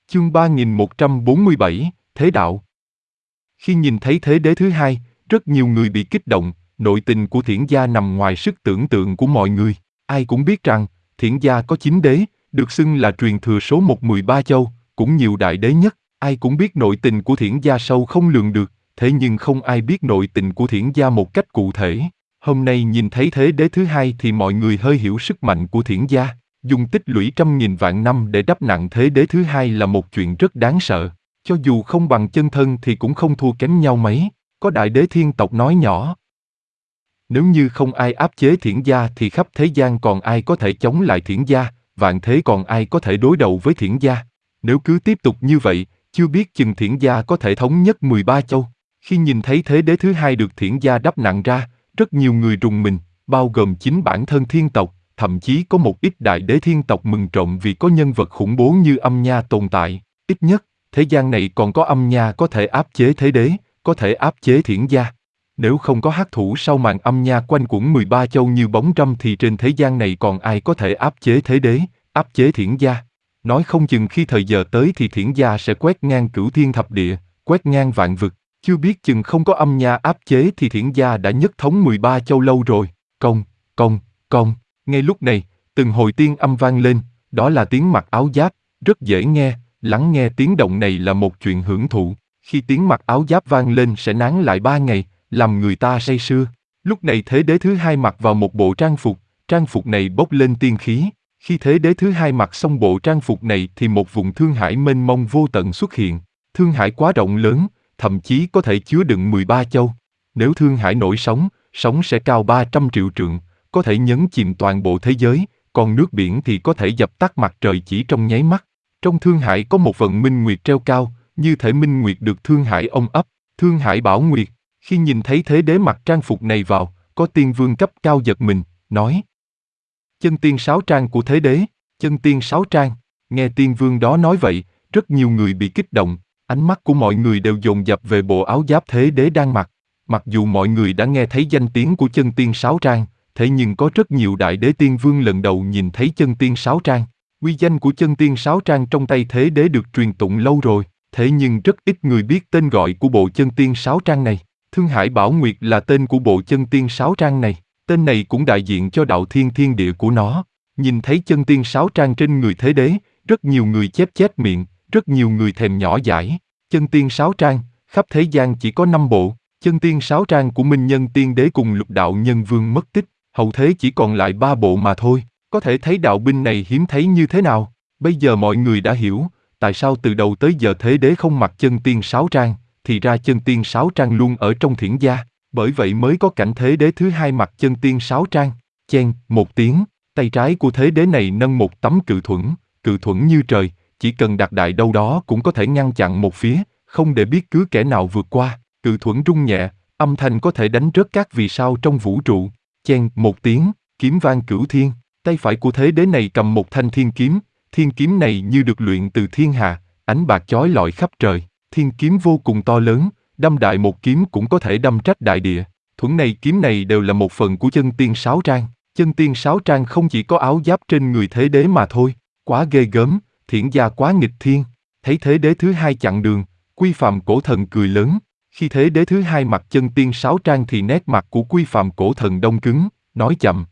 Chương 3147, Thế đạo. Khi nhìn thấy thế đế thứ hai, rất nhiều người bị kích động, nội tình của Thiển gia nằm ngoài sức tưởng tượng của mọi người. Ai cũng biết rằng, Thiển gia có 9 đế, được xưng là truyền thừa số 113 châu, cũng nhiều đại đế nhất. Ai cũng biết nội tình của Thiển gia sâu không lường được, thế nhưng không ai biết nội tình của Thiển gia một cách cụ thể. Hôm nay nhìn thấy thế đế thứ hai thì mọi người hơi hiểu sức mạnh của Thiển gia. Dùng tích lũy trăm nghìn vạn năm để đắp nặng thế đế thứ hai là một chuyện rất đáng sợ. Cho dù không bằng chân thân thì cũng không thua kém nhau mấy. Có đại đế thiên tộc nói nhỏ. Nếu như không ai áp chế Thiển gia thì khắp thế gian còn ai có thể chống lại Thiển gia, vạn thế còn ai có thể đối đầu với Thiển gia. Nếu cứ tiếp tục như vậy, chưa biết chừng Thiển gia có thể thống nhất 13 châu. Khi nhìn thấy thế đế thứ hai được Thiển gia đắp nặng ra, rất nhiều người rùng mình, bao gồm chính bản thân thiên tộc. Thậm chí có một ít đại đế thiên tộc mừng trộm vì có nhân vật khủng bố như Âm Nha tồn tại. Ít nhất, thế gian này còn có Âm Nha có thể áp chế thế đế, có thể áp chế Thiển gia. Nếu không có hắc thủ sau màn Âm Nha quanh quẩn 13 châu như bóng râm thì trên thế gian này còn ai có thể áp chế thế đế, áp chế Thiển gia. Nói không chừng khi thời giờ tới thì Thiển gia sẽ quét ngang cửu thiên thập địa, quét ngang vạn vực. Chưa biết chừng không có Âm Nha áp chế thì Thiển gia đã nhất thống 13 châu lâu rồi. Công. Ngay lúc này, từng hồi tiên âm vang lên, đó là tiếng mặc áo giáp, rất dễ nghe, lắng nghe tiếng động này là một chuyện hưởng thụ. Khi tiếng mặc áo giáp vang lên sẽ nán lại 3 ngày, làm người ta say sưa. Lúc này thế đế thứ hai mặc vào một bộ trang phục này bốc lên tiên khí. Khi thế đế thứ hai mặc xong bộ trang phục này thì một vùng thương hải mênh mông vô tận xuất hiện. Thương hải quá rộng lớn, thậm chí có thể chứa đựng 13 châu. Nếu thương hải nổi sóng, sóng sẽ cao 300 triệu trượng, có thể nhấn chìm toàn bộ thế giới, còn nước biển thì có thể dập tắt mặt trời chỉ trong nháy mắt. Trong thương hải có một vận minh nguyệt treo cao, như thể minh nguyệt được thương hải ôm ấp, thương hải bảo nguyệt. Khi nhìn thấy thế đế mặc trang phục này vào, có tiên vương cấp cao giật mình, nói: Chân tiên sáu trang của thế đế, chân tiên sáu trang. Nghe tiên vương đó nói vậy, rất nhiều người bị kích động, ánh mắt của mọi người đều dồn dập về bộ áo giáp thế đế đang mặc. Mặc dù mọi người đã nghe thấy danh tiếng của chân tiên sáu trang, thế nhưng có rất nhiều đại đế tiên vương lần đầu nhìn thấy chân tiên sáu trang. Uy danh của chân tiên sáu trang trong tay thế đế được truyền tụng lâu rồi, thế nhưng rất ít người biết tên gọi của bộ chân tiên sáu trang này. Thương Hải Bảo Nguyệt là tên của bộ chân tiên sáu trang này, tên này cũng đại diện cho đạo thiên địa của nó. Nhìn thấy chân tiên sáu trang trên người thế đế, rất nhiều người chép miệng, rất nhiều người thèm nhỏ dãi. Chân tiên sáu trang, khắp thế gian chỉ có 5 bộ, chân tiên sáu trang của Minh Nhân Tiên Đế cùng Lục Đạo Nhân Vương mất tích, hậu thế chỉ còn lại 3 bộ mà thôi. Có thể thấy đạo binh này hiếm thấy như thế nào. Bây giờ mọi người đã hiểu, tại sao từ đầu tới giờ thế đế không mặc chân tiên sáu trang, thì ra chân tiên sáu trang luôn ở trong Thiển gia, bởi vậy mới có cảnh thế đế thứ hai mặc chân tiên sáu trang. Chen, một tiếng, tay trái của thế đế này nâng một tấm cự thuẫn như trời, chỉ cần đặt đại đâu đó cũng có thể ngăn chặn một phía, không để biết cứ kẻ nào vượt qua. Cự thuẫn rung nhẹ, âm thanh có thể đánh rớt các vì sao trong vũ trụ. Chen, một tiếng, kiếm vang cửu thiên. Tay phải của thế đế này cầm một thanh thiên kiếm này như được luyện từ thiên hà, ánh bạc chói lọi khắp trời. Thiên kiếm vô cùng to lớn, đâm đại một kiếm cũng có thể đâm trách đại địa. Thuẫn này kiếm này đều là một phần của chân tiên sáu trang. Chân tiên sáu trang không chỉ có áo giáp trên người thế đế mà thôi, quá ghê gớm, Thiển gia quá nghịch thiên. Thấy thế đế thứ hai chặn đường, Quy Phàm Cổ Thần cười lớn. Khi thế đế thứ hai mặc chân tiên sáu trang thì nét mặt của Quy Phàm Cổ Thần đông cứng, nói chậm.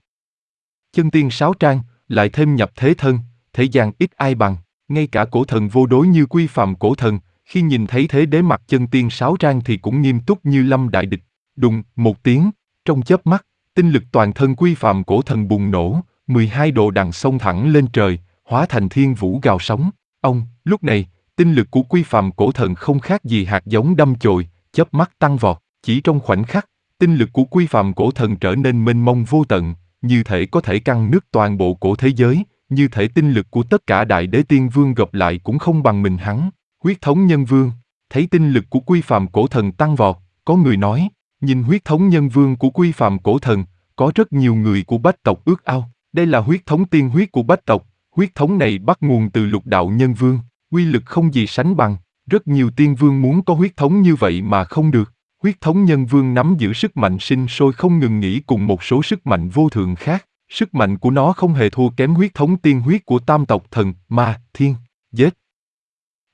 Chân tiên sáu trang, lại thêm nhập thế thân, thế gian ít ai bằng. Ngay cả cổ thần vô đối như Quy Phàm Cổ Thần, khi nhìn thấy thế đế mặc chân tiên sáu trang thì cũng nghiêm túc như lâm đại địch. Đùng, một tiếng, trong chớp mắt, tinh lực toàn thân Quy Phàm Cổ Thần bùng nổ, 12 đồ đằng xông thẳng lên trời, hóa thành thiên vũ gào sóng. Lúc này, tinh lực của Quy Phàm Cổ Thần không khác gì hạt giống đâm chồi, chớp mắt tăng vọt. Chỉ trong khoảnh khắc, tinh lực của Quy Phàm Cổ Thần trở nên mênh mông vô tận, như thể có thể căng nứt toàn bộ cổ thế giới, như thể tinh lực của tất cả đại đế tiên vương gộp lại cũng không bằng mình hắn. Huyết thống nhân vương, thấy tinh lực của Quy Phàm Cổ Thần tăng vọt, có người nói, nhìn huyết thống nhân vương của Quy Phàm Cổ Thần, có rất nhiều người của Bách tộc ước ao. Đây là huyết thống tiên huyết của Bách tộc, huyết thống này bắt nguồn từ Lục Đạo Nhân Vương, uy lực không gì sánh bằng. Rất nhiều tiên vương muốn có huyết thống như vậy mà không được. Huyết thống nhân vương nắm giữ sức mạnh sinh sôi không ngừng nghỉ cùng một số sức mạnh vô thượng khác. Sức mạnh của nó không hề thua kém huyết thống tiên huyết của tam tộc thần, ma, thiên, giết.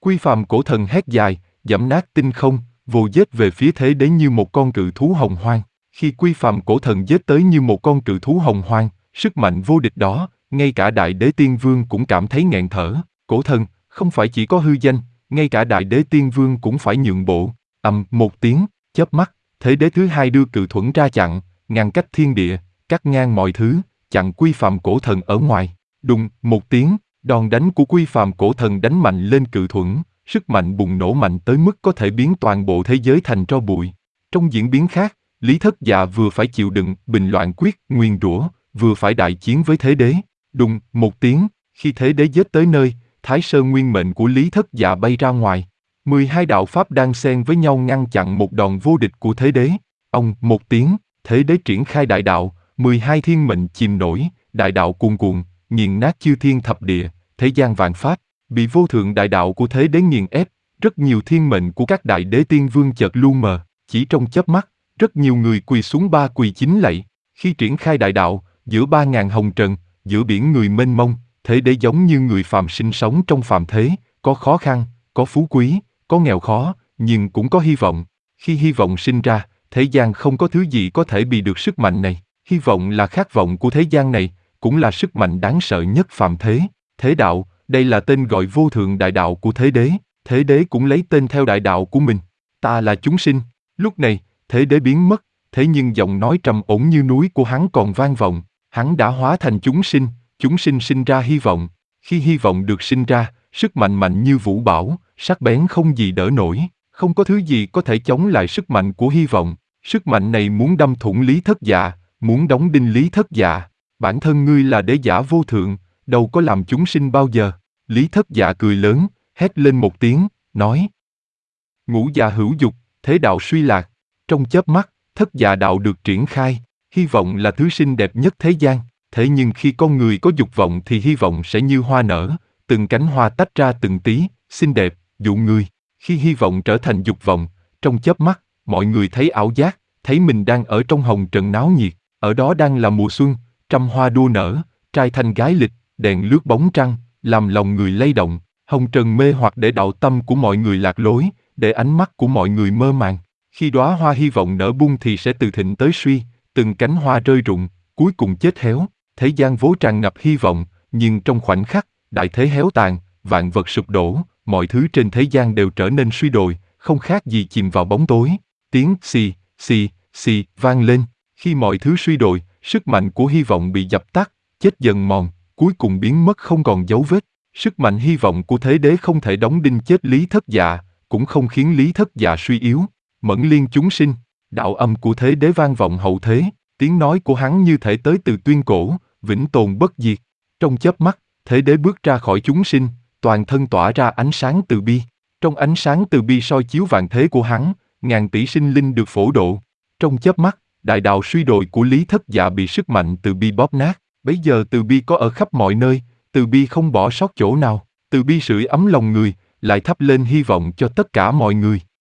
Quy phàm cổ thần hét dài, giẫm nát tinh không, vồ giết về phía thế đế như một con cự thú hồng hoang. Khi quy phàm cổ thần giết tới như một con cự thú hồng hoang, sức mạnh vô địch đó, ngay cả đại đế tiên vương cũng cảm thấy nghẹn thở. Cổ thần, không phải chỉ có hư danh, ngay cả đại đế tiên vương cũng phải nhượng bộ. Một tiếng, chớp mắt, thế đế thứ hai đưa cự thuẫn ra chặn, ngăn cách thiên địa, cắt ngang mọi thứ, chặn quy phàm cổ thần ở ngoài. Đùng, một tiếng, đòn đánh của quy phàm cổ thần đánh mạnh lên cự thuẫn, sức mạnh bùng nổ mạnh tới mức có thể biến toàn bộ thế giới thành tro bụi. Trong diễn biến khác, Lý Thất Dạ vừa phải chịu đựng bình loạn quyết, nguyền rủa, vừa phải đại chiến với thế đế. Đùng, một tiếng, khi thế đế giết tới nơi, Thái Sơn nguyên mệnh của Lý Thất Dạ bay ra ngoài. 12 đạo pháp đang xen với nhau ngăn chặn một đòn vô địch của thế đế. Ông, một tiếng, thế đế triển khai đại đạo, 12 thiên mệnh chìm nổi, đại đạo cuồn cuộn, nghiền nát chư thiên thập địa, thế gian vạn pháp, bị vô thượng đại đạo của thế đế nghiền ép, rất nhiều thiên mệnh của các đại đế tiên vương chợt lu mờ, chỉ trong chớp mắt, rất nhiều người quỳ xuống ba quỳ chín lạy. Khi triển khai đại đạo, giữa 3.000 hồng trần, giữa biển người mênh mông, thế đế giống như người phàm sinh sống trong phàm thế, có khó khăn, có phú quý, có nghèo khó, nhưng cũng có hy vọng. Khi hy vọng sinh ra, thế gian không có thứ gì có thể bị được sức mạnh này. Hy vọng là khát vọng của thế gian này, cũng là sức mạnh đáng sợ nhất phàm thế. Thế đạo, đây là tên gọi vô thượng đại đạo của thế đế. Thế đế cũng lấy tên theo đại đạo của mình. Ta là chúng sinh. Lúc này, thế đế biến mất, thế nhưng giọng nói trầm ổn như núi của hắn còn vang vọng. Hắn đã hóa thành chúng sinh sinh ra hy vọng. Khi hy vọng được sinh ra, sức mạnh mạnh như vũ bão, sắc bén không gì đỡ nổi, không có thứ gì có thể chống lại sức mạnh của hy vọng. Sức mạnh này muốn đâm thủng Lý Thất Dạ, muốn đóng đinh Lý Thất Dạ. Bản thân ngươi là đế giả vô thượng, đâu có làm chúng sinh bao giờ. Lý Thất Dạ cười lớn, hét lên một tiếng, nói: Ngũ dạ hữu dục, thế đạo suy lạc. Trong chớp mắt, thất dạ đạo được triển khai. Hy vọng là thứ xinh đẹp nhất thế gian. Thế nhưng khi con người có dục vọng thì hy vọng sẽ như hoa nở, từng cánh hoa tách ra từng tí, xinh đẹp, dụ người. Khi hy vọng trở thành dục vọng, trong chớp mắt, mọi người thấy ảo giác, thấy mình đang ở trong hồng trần náo nhiệt. Ở đó đang là mùa xuân, trăm hoa đua nở, trai thanh gái lịch, đèn lướt bóng trăng, làm lòng người lay động. Hồng trần mê hoặc để đạo tâm của mọi người lạc lối, để ánh mắt của mọi người mơ màng. Khi đóa hoa hy vọng nở bung thì sẽ từ thịnh tới suy, từng cánh hoa rơi rụng, cuối cùng chết héo. Thế gian vốn tràn ngập hy vọng, nhưng trong khoảnh khắc, đại thế héo tàn, vạn vật sụp đổ, mọi thứ trên thế gian đều trở nên suy đồi, không khác gì chìm vào bóng tối. Tiếng xì, xì, xì vang lên. Khi mọi thứ suy đồi, sức mạnh của hy vọng bị dập tắt, chết dần mòn, cuối cùng biến mất không còn dấu vết. Sức mạnh hy vọng của thế đế không thể đóng đinh chết Lý Thất Dạ, cũng không khiến Lý Thất Dạ suy yếu. Mẫn liên chúng sinh, đạo âm của thế đế vang vọng hậu thế, tiếng nói của hắn như thể tới từ tuyên cổ, vĩnh tồn bất diệt. Trong chớp mắt, thế đế bước ra khỏi chúng sinh, toàn thân tỏa ra ánh sáng từ bi. Trong ánh sáng từ bi soi chiếu vạn thế của hắn, ngàn tỷ sinh linh được phổ độ. Trong chớp mắt, đại đạo suy đồi của Lý Thất Dạ bị sức mạnh từ bi bóp nát. Bấy giờ từ bi có ở khắp mọi nơi, từ bi không bỏ sót chỗ nào. Từ bi sưởi ấm lòng người, lại thắp lên hy vọng cho tất cả mọi người.